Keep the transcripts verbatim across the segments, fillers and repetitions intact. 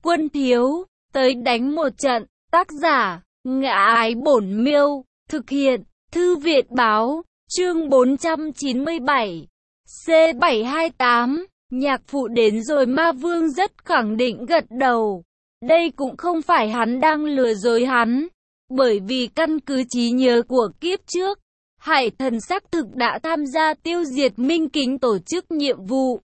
Quân thiếu, tới đánh một trận. Tác giả, Ngã Ái Bổn Miêu. Thực hiện, Thư Viện Báo. Chương bốn trăm chín mươi bảy. C bảy hai tám. Nhạc phụ đến rồi. Ma Vương rất khẳng định gật đầu. Đây cũng không phải hắn đang lừa dối hắn. Bởi vì căn cứ trí nhớ của kiếp trước, Hải Thần xác thực đã tham gia tiêu diệt Minh Kính tổ chức nhiệm vụ.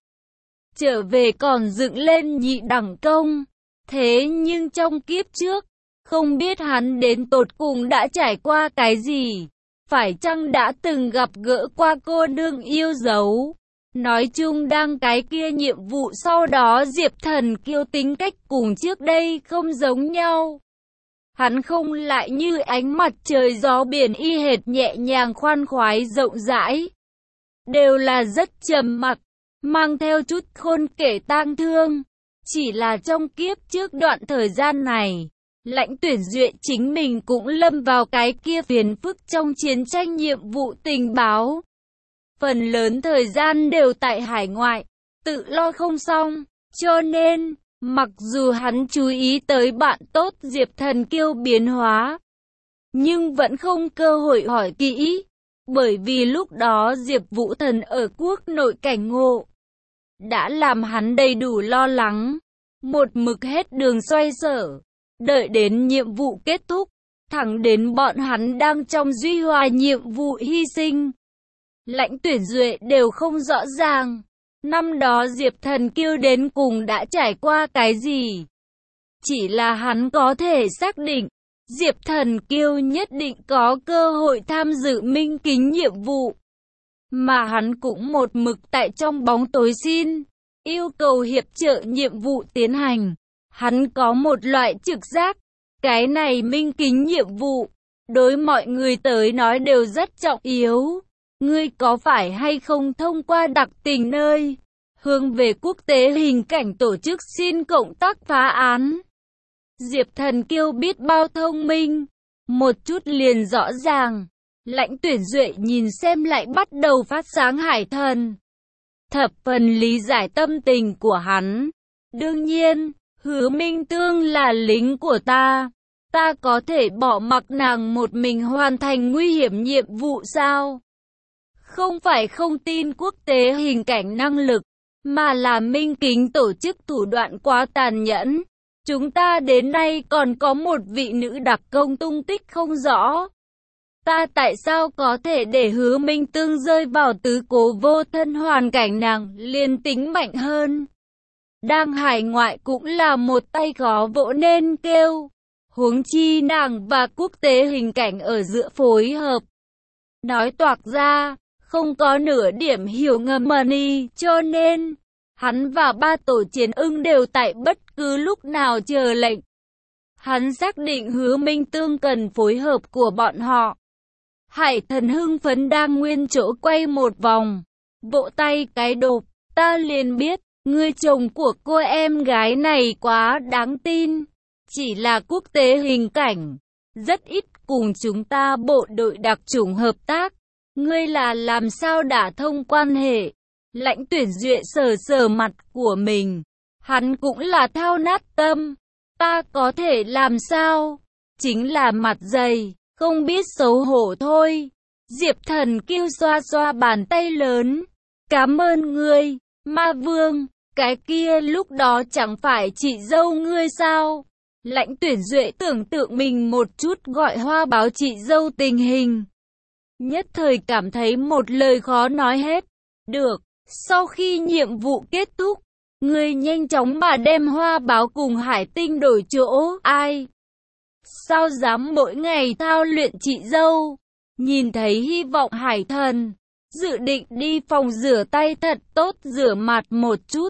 Trở về còn dựng lên nhị đẳng công. Thế nhưng trong kiếp trước, không biết hắn đến tột cùng đã trải qua cái gì. Phải chăng đã từng gặp gỡ qua cô nương yêu dấu. Nói chung đang cái kia nhiệm vụ sau đó Diệp Thần Kiêu tính cách cùng trước đây không giống nhau. Hắn không lại như ánh mặt trời gió biển y hệt nhẹ nhàng khoan khoái rộng rãi. Đều là rất trầm mặc, mang theo chút khôn kể tang thương. Chỉ là trong kiếp trước đoạn thời gian này, Lãnh Tuyển Duệ chính mình cũng lâm vào cái kia phiền phức trong chiến tranh nhiệm vụ tình báo. Phần lớn thời gian đều tại hải ngoại, tự lo không xong, cho nên, mặc dù hắn chú ý tới bạn tốt Diệp Thần Kiêu biến hóa, nhưng vẫn không cơ hội hỏi kỹ, bởi vì lúc đó Diệp Vũ Thần ở quốc nội cảnh ngộ, đã làm hắn đầy đủ lo lắng, một mực hết đường xoay sở, đợi đến nhiệm vụ kết thúc, thẳng đến bọn hắn đang trong duy hòa nhiệm vụ hy sinh. Lãnh Tuyển Duệ đều không rõ ràng, năm đó Diệp Thần Kiêu đến cùng đã trải qua cái gì. Chỉ là hắn có thể xác định, Diệp Thần Kiêu nhất định có cơ hội tham dự Minh Kính nhiệm vụ. Mà hắn cũng một mực tại trong bóng tối xin, yêu cầu hiệp trợ nhiệm vụ tiến hành. Hắn có một loại trực giác, cái này Minh Kính nhiệm vụ, đối mọi người tới nói đều rất trọng yếu. Ngươi có phải hay không thông qua đặc tình nơi, hướng về quốc tế hình cảnh tổ chức xin cộng tác phá án. Diệp Thần Kiêu biết bao thông minh, một chút liền rõ ràng. Lãnh Tuyển Duệ nhìn xem lại bắt đầu phát sáng hải thần. Thập phần lý giải tâm tình của hắn. Đương nhiên, Hứa Minh Tương là lính của ta. Ta có thể bỏ mặc nàng một mình hoàn thành nguy hiểm nhiệm vụ sao? Không phải không tin quốc tế hình cảnh năng lực, mà là Minh Kính tổ chức thủ đoạn quá tàn nhẫn. Chúng ta đến nay còn có một vị nữ đặc công tung tích không rõ. Ta tại sao có thể để Hứa Minh Tương rơi vào tứ cố vô thân hoàn cảnh nàng liền tính mạnh hơn. Đang hải ngoại cũng là một tay khó vỗ nên kêu. Huống chi nàng và quốc tế hình cảnh ở giữa phối hợp. Nói toạc ra, không có nửa điểm hiểu ngầm money, cho nên, hắn và ba tổ chiến ưng đều tại bất cứ lúc nào chờ lệnh. Hắn xác định Hứa Minh Tương cần phối hợp của bọn họ. Hải thần hưng phấn đang nguyên chỗ quay một vòng, vỗ tay cái đột, ta liền biết, người chồng của cô em gái này quá đáng tin. Chỉ là quốc tế hình cảnh, rất ít cùng chúng ta bộ đội đặc chủng hợp tác. Ngươi là làm sao đả thông quan hệ? Lãnh Tuyển Duệ sờ sờ mặt của mình. Hắn cũng là thao nát tâm. Ta có thể làm sao? Chính là mặt dày, không biết xấu hổ thôi. Diệp Thần Kiêu xoa xoa bàn tay lớn. Cảm ơn ngươi, Ma Vương. Cái kia lúc đó chẳng phải chị dâu ngươi sao? Lãnh Tuyển Duệ tưởng tượng mình một chút gọi Hoa báo chị dâu tình hình. Nhất thời cảm thấy một lời khó nói hết. Được, sau khi nhiệm vụ kết thúc, ngươi nhanh chóng mà đem Hoa báo cùng Hải Tinh đổi chỗ. Ai? Sao dám mỗi ngày thao luyện chị dâu? Nhìn thấy hy vọng hải thần, dự định đi phòng rửa tay thật tốt rửa mặt một chút.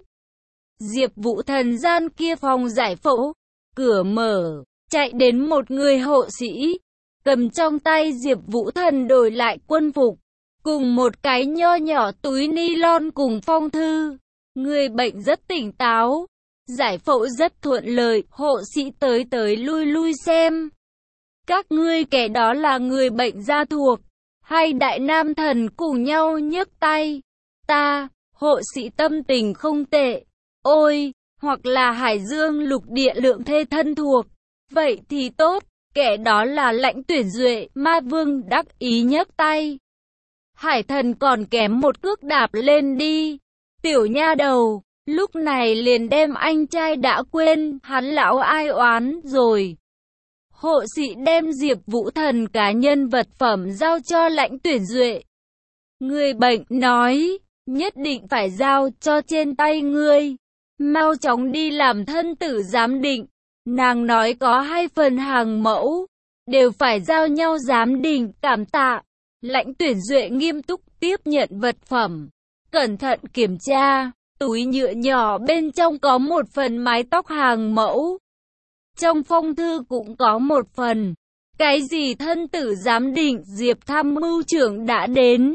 Diệp Vũ Thần gian kia phòng giải phẫu, cửa mở, chạy đến một người hộ sĩ. Cầm trong tay Diệp Vũ Thần đổi lại quân phục, cùng một cái nho nhỏ túi nylon cùng phong thư. Người bệnh rất tỉnh táo, giải phẫu rất thuận lợi, hộ sĩ tới tới lui lui xem. Các ngươi kẻ đó là người bệnh gia thuộc, hay đại nam thần cùng nhau nhấc tay. Ta, hộ sĩ tâm tình không tệ. Ôi, hoặc là Hải Dương lục địa lượng thê thân thuộc. Vậy thì tốt, kẻ đó là Lãnh Tuyển Duệ. Ma Vương đắc ý nhấc tay. Hải Thần còn kém một cước đạp lên đi. Tiểu nha đầu, lúc này liền đem anh trai đã quên, hắn lão ai oán rồi. Hộ sĩ đem Diệp Vũ Thần cá nhân vật phẩm giao cho Lãnh Tuyển Duệ. Người bệnh nói, nhất định phải giao cho trên tay ngươi. Mau chóng đi làm thân tử giám định. Nàng nói có hai phần hàng mẫu, đều phải giao nhau giám định, cảm tạ. Lãnh Tuyển Duệ nghiêm túc tiếp nhận vật phẩm, cẩn thận kiểm tra, túi nhựa nhỏ bên trong có một phần mái tóc hàng mẫu. Trong phong thư cũng có một phần. Cái gì thân tử giám định, Diệp tham mưu trưởng đã đến.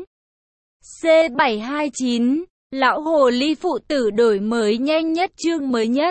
C bảy hai chín, lão hồ ly phụ tử đổi mới nhanh nhất chương mới nhất.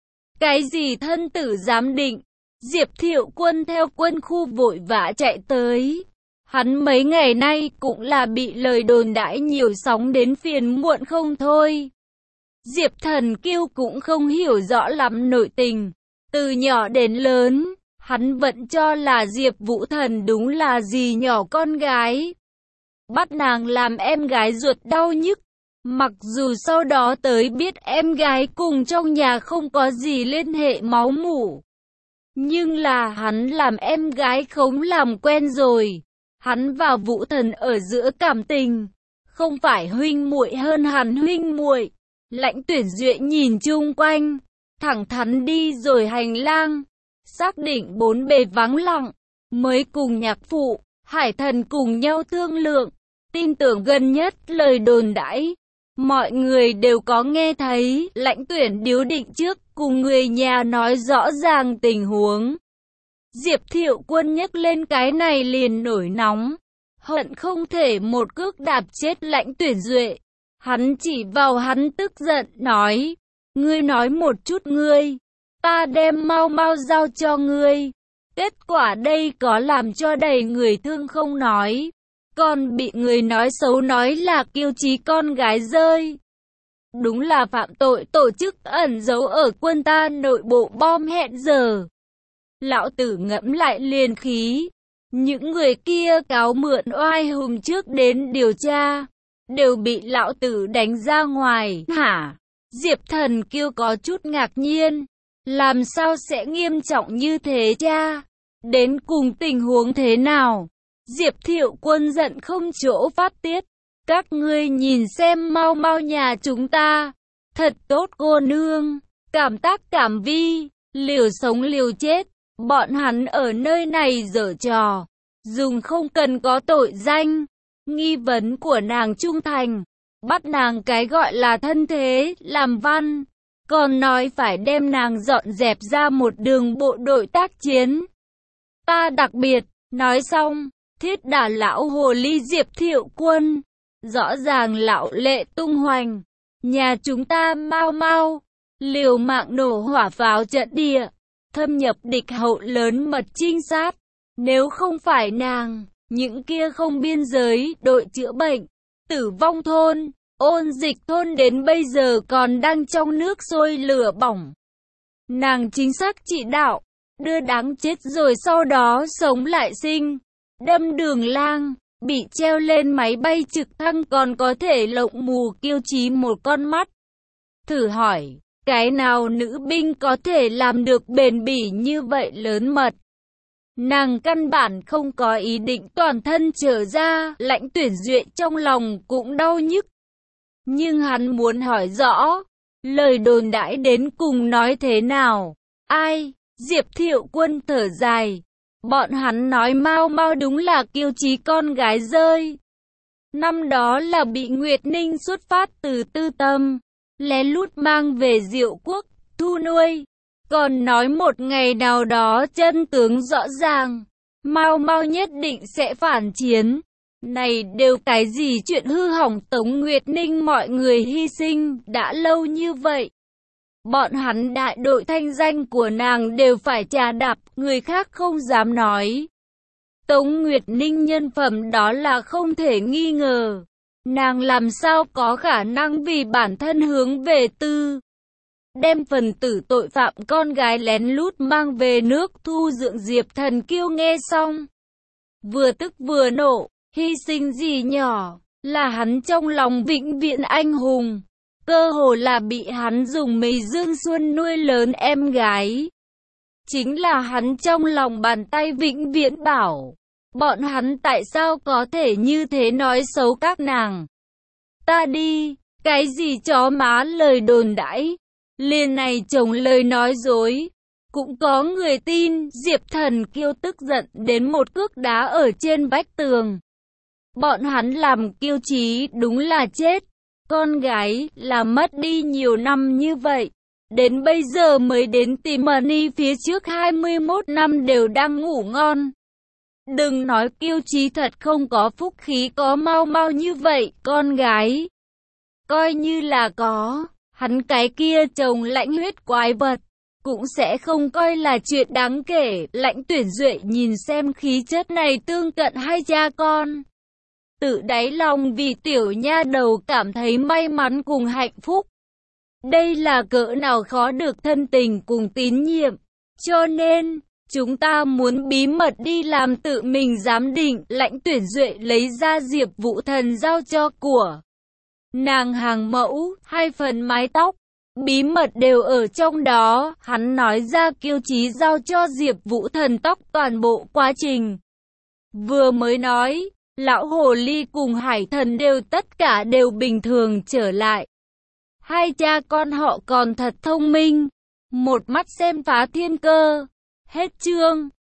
Cái gì thân tử giám định? Diệp Thiệu Quân theo quân khu vội vã chạy tới. Hắn mấy ngày nay cũng là bị lời đồn đãi nhiều sóng đến phiền muộn không thôi. Diệp Thần Kiêu cũng không hiểu rõ lắm nội tình. Từ nhỏ đến lớn, hắn vẫn cho là Diệp Vũ Thần đúng là dì nhỏ con gái. Bắt nàng làm em gái ruột đau nhức. Mặc dù sau đó tới biết em gái cùng trong nhà không có gì liên hệ máu mủ. Nhưng là hắn làm em gái khống làm quen rồi. Hắn và Vũ Thần ở giữa cảm tình, không phải huynh muội hơn hẳn huynh muội. Lãnh Tuyển Duệ nhìn chung quanh, thẳng thắn đi rồi hành lang, xác định bốn bề vắng lặng, mới cùng nhạc phụ, Hải Thần cùng nhau thương lượng, tin tưởng gần nhất lời đồn đãi. Mọi người đều có nghe thấy, Lãnh Tuyển điếu định trước, cùng người nhà nói rõ ràng tình huống. Diệp Thiệu Quân nhắc lên cái này liền nổi nóng, hận không thể một cước đạp chết Lãnh Tuyển Duệ. Hắn chỉ vào hắn tức giận, nói, ngươi nói một chút ngươi, ta đem mau mau giao cho ngươi. Kết quả đây có làm cho đầy người thương không nói, còn bị người nói xấu nói là kiêu chí con gái rơi. Đúng là phạm tội tổ chức ẩn giấu ở quân ta nội bộ bom hẹn giờ. Lão tử ngẫm lại liền khí. Những người kia cáo mượn oai hùng trước đến điều tra, đều bị lão tử đánh ra ngoài. Hả? Diệp Thần Kiêu có chút ngạc nhiên. Làm sao sẽ nghiêm trọng như thế cha? Đến cùng tình huống thế nào? Diệp Thiệu Quân giận không chỗ phát tiết. Các ngươi nhìn xem mau mau nhà chúng ta. Thật tốt cô nương. Cảm tác cảm vi. Liều sống liều chết. Bọn hắn ở nơi này giở trò. Dùng không cần có tội danh. Nghi vấn của nàng trung thành. Bắt nàng cái gọi là thân thế, làm văn. Còn nói phải đem nàng dọn dẹp ra một đường bộ đội tác chiến. Ta đặc biệt, nói xong, thiết đả lão hồ ly Diệp Thiệu Quân. Rõ ràng lão lệ tung hoành. Nhà chúng ta mau mau, liều mạng nổ hỏa pháo trận địa. Thâm nhập địch hậu lớn mật trinh sát. Nếu không phải nàng, những kia không biên giới, đội chữa bệnh, tử vong thôn, ôn dịch thôn đến bây giờ còn đang trong nước sôi lửa bỏng. Nàng chính xác chỉ đạo, đưa đáng chết rồi sau đó sống lại sinh, đâm đường lang, bị treo lên máy bay trực thăng còn có thể lộng mù kiêu chí một con mắt. Thử hỏi, cái nào nữ binh có thể làm được bền bỉ như vậy lớn mật? Nàng căn bản không có ý định toàn thân trở ra, Lãnh Tuyển Duệ trong lòng cũng đau nhức. Nhưng hắn muốn hỏi rõ, lời đồn đãi đến cùng nói thế nào? Ai? Diệp Thiệu Quân thở dài. Bọn hắn nói mau mau đúng là kiêu chí con gái rơi. Năm đó là bị Nguyệt Ninh xuất phát từ Tư Tâm, lén lút mang về Diệu Quốc, thu nuôi. Còn nói một ngày nào đó chân tướng rõ ràng, mau mau nhất định sẽ phản chiến. Này đều cái gì chuyện hư hỏng Tống Nguyệt Ninh mọi người hy sinh đã lâu như vậy. Bọn hắn đại đội thanh danh của nàng đều phải trà đạp, người khác không dám nói. Tống Nguyệt Ninh nhân phẩm đó là không thể nghi ngờ. Nàng làm sao có khả năng vì bản thân hướng về tư đem phần tử tội phạm con gái lén lút mang về nước thu dưỡng. Diệp Thần Kiêu nghe xong, vừa tức vừa nộ, hy sinh gì nhỏ, là hắn trong lòng vĩnh viễn anh hùng, cơ hồ là bị hắn dùng mây dương xuân nuôi lớn em gái. Chính là hắn trong lòng bàn tay vĩnh viễn bảo, bọn hắn tại sao có thể như thế nói xấu các nàng. Ta đi, cái gì chó má lời đồn đãi, liền này chồng lời nói dối, cũng có người tin. Diệp Thần Kiêu tức giận đến một cước đá ở trên vách tường. Bọn hắn làm kiêu chí đúng là chết, con gái là mất đi nhiều năm như vậy, đến bây giờ mới đến tìm Money, phía trước hai mươi mốt năm đều đang ngủ ngon. Đừng nói kiêu chí, thật không có phúc khí có mau mau như vậy, con gái. Coi như là có, hắn cái kia chồng lãnh huyết quái vật, cũng sẽ không coi là chuyện đáng kể. Lãnh Tuyển Duệ nhìn xem khí chất này tương cận hai cha con, tự đáy lòng vì tiểu nha đầu cảm thấy may mắn cùng hạnh phúc. Đây là cỡ nào khó được thân tình cùng tín nhiệm, cho nên chúng ta muốn bí mật đi làm tự mình giám định. Lãnh Tuyển Duệ lấy ra Diệp Vũ Thần giao cho của nàng hàng mẫu, hai phần mái tóc, bí mật đều ở trong đó. Hắn nói ra kiêu chí giao cho Diệp Vũ Thần tóc toàn bộ quá trình. Vừa mới nói, lão hồ ly cùng Hải Thần đều tất cả đều bình thường trở lại. Hai cha con họ còn thật thông minh, một mắt xem phá thiên cơ. Hết chương.